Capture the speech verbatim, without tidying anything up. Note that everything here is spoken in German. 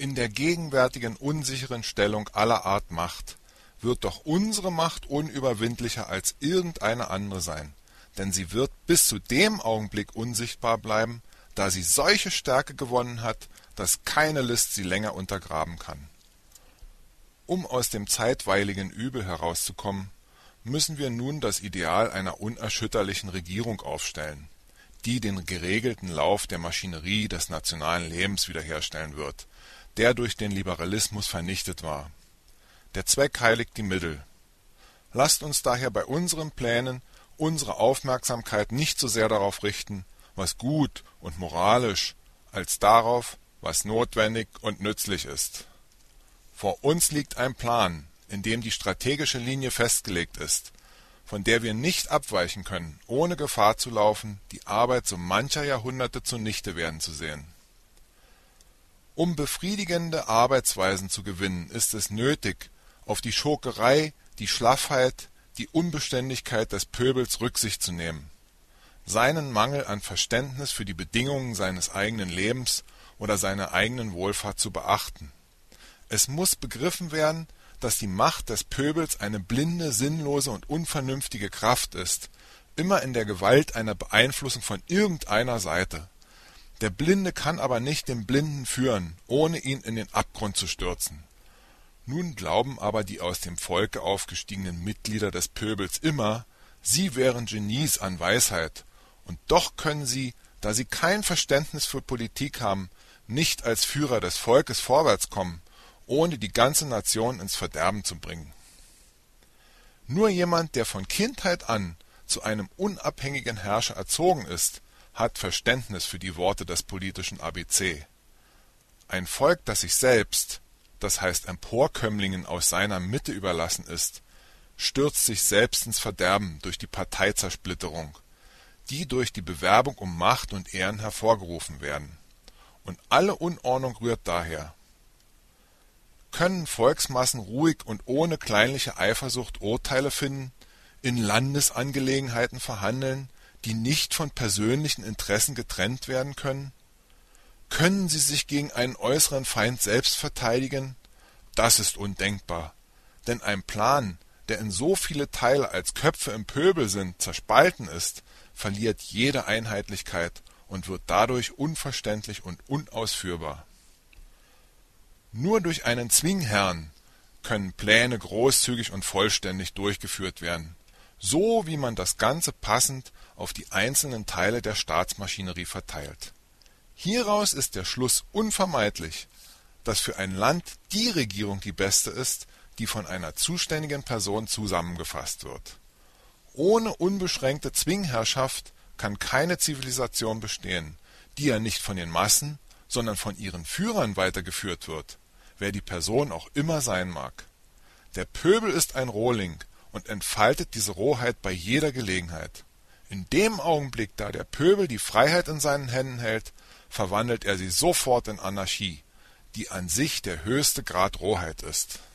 In der gegenwärtigen unsicheren Stellung aller Art Macht wird doch unsere Macht unüberwindlicher als irgendeine andere sein, denn sie wird bis zu dem Augenblick unsichtbar bleiben, da sie solche Stärke gewonnen hat, dass keine List sie länger untergraben kann. Um aus dem zeitweiligen Übel herauszukommen, müssen wir nun das Ideal einer unerschütterlichen Regierung aufstellen, die den geregelten Lauf der Maschinerie des nationalen Lebens wiederherstellen wird, der durch den Liberalismus vernichtet war. Der Zweck heiligt die Mittel. Lasst uns daher bei unseren Plänen unsere Aufmerksamkeit nicht so sehr darauf richten, was gut und moralisch, als darauf, was notwendig und nützlich ist. Vor uns liegt ein Plan, in dem die strategische Linie festgelegt ist, von der wir nicht abweichen können, ohne Gefahr zu laufen, die Arbeit so mancher Jahrhunderte zunichte werden zu sehen. Um befriedigende Arbeitsweisen zu gewinnen, ist es nötig, auf die Schurkerei, die Schlaffheit, die Unbeständigkeit des Pöbels Rücksicht zu nehmen, seinen Mangel an Verständnis für die Bedingungen seines eigenen Lebens oder seiner eigenen Wohlfahrt zu beachten. Es muss begriffen werden, dass die Macht des Pöbels eine blinde, sinnlose und unvernünftige Kraft ist, immer in der Gewalt einer Beeinflussung von irgendeiner Seite. Der Blinde kann aber nicht den Blinden führen, ohne ihn in den Abgrund zu stürzen. Nun glauben aber die aus dem Volke aufgestiegenen Mitglieder des Pöbels immer, sie wären Genies an Weisheit, und doch können sie, da sie kein Verständnis für Politik haben, nicht als Führer des Volkes vorwärts kommen, ohne die ganze Nation ins Verderben zu bringen. Nur jemand, der von Kindheit an zu einem unabhängigen Herrscher erzogen ist, hat Verständnis für die Worte des politischen A B C. Ein Volk, das sich selbst, das heißt Emporkömmlingen aus seiner Mitte überlassen ist, stürzt sich selbst ins Verderben durch die Parteizersplitterung, die durch die Bewerbung um Macht und Ehren hervorgerufen werden. Und alle Unordnung rührt daher. Können Volksmassen ruhig und ohne kleinliche Eifersucht Urteile finden, in Landesangelegenheiten verhandeln, die nicht von persönlichen Interessen getrennt werden können? Können sie sich gegen einen äußeren Feind selbst verteidigen? Das ist undenkbar, denn ein Plan, der in so viele Teile als Köpfe im Pöbel sind, zerspalten ist, verliert jede Einheitlichkeit und wird dadurch unverständlich und unausführbar. Nur durch einen Zwingherrn können Pläne großzügig und vollständig durchgeführt werden, so wie man das Ganze passend auf die einzelnen Teile der Staatsmaschinerie verteilt. Hieraus ist der Schluss unvermeidlich, dass für ein Land die Regierung die beste ist, die von einer zuständigen Person zusammengefasst wird. Ohne unbeschränkte Zwingherrschaft kann keine Zivilisation bestehen, die ja nicht von den Massen, sondern von ihren Führern weitergeführt wird, wer die Person auch immer sein mag. Der Pöbel ist ein Rohling und entfaltet diese Rohheit bei jeder Gelegenheit. In dem Augenblick, da der Pöbel die Freiheit in seinen Händen hält, verwandelt er sie sofort in Anarchie, die an sich der höchste Grad Rohheit ist.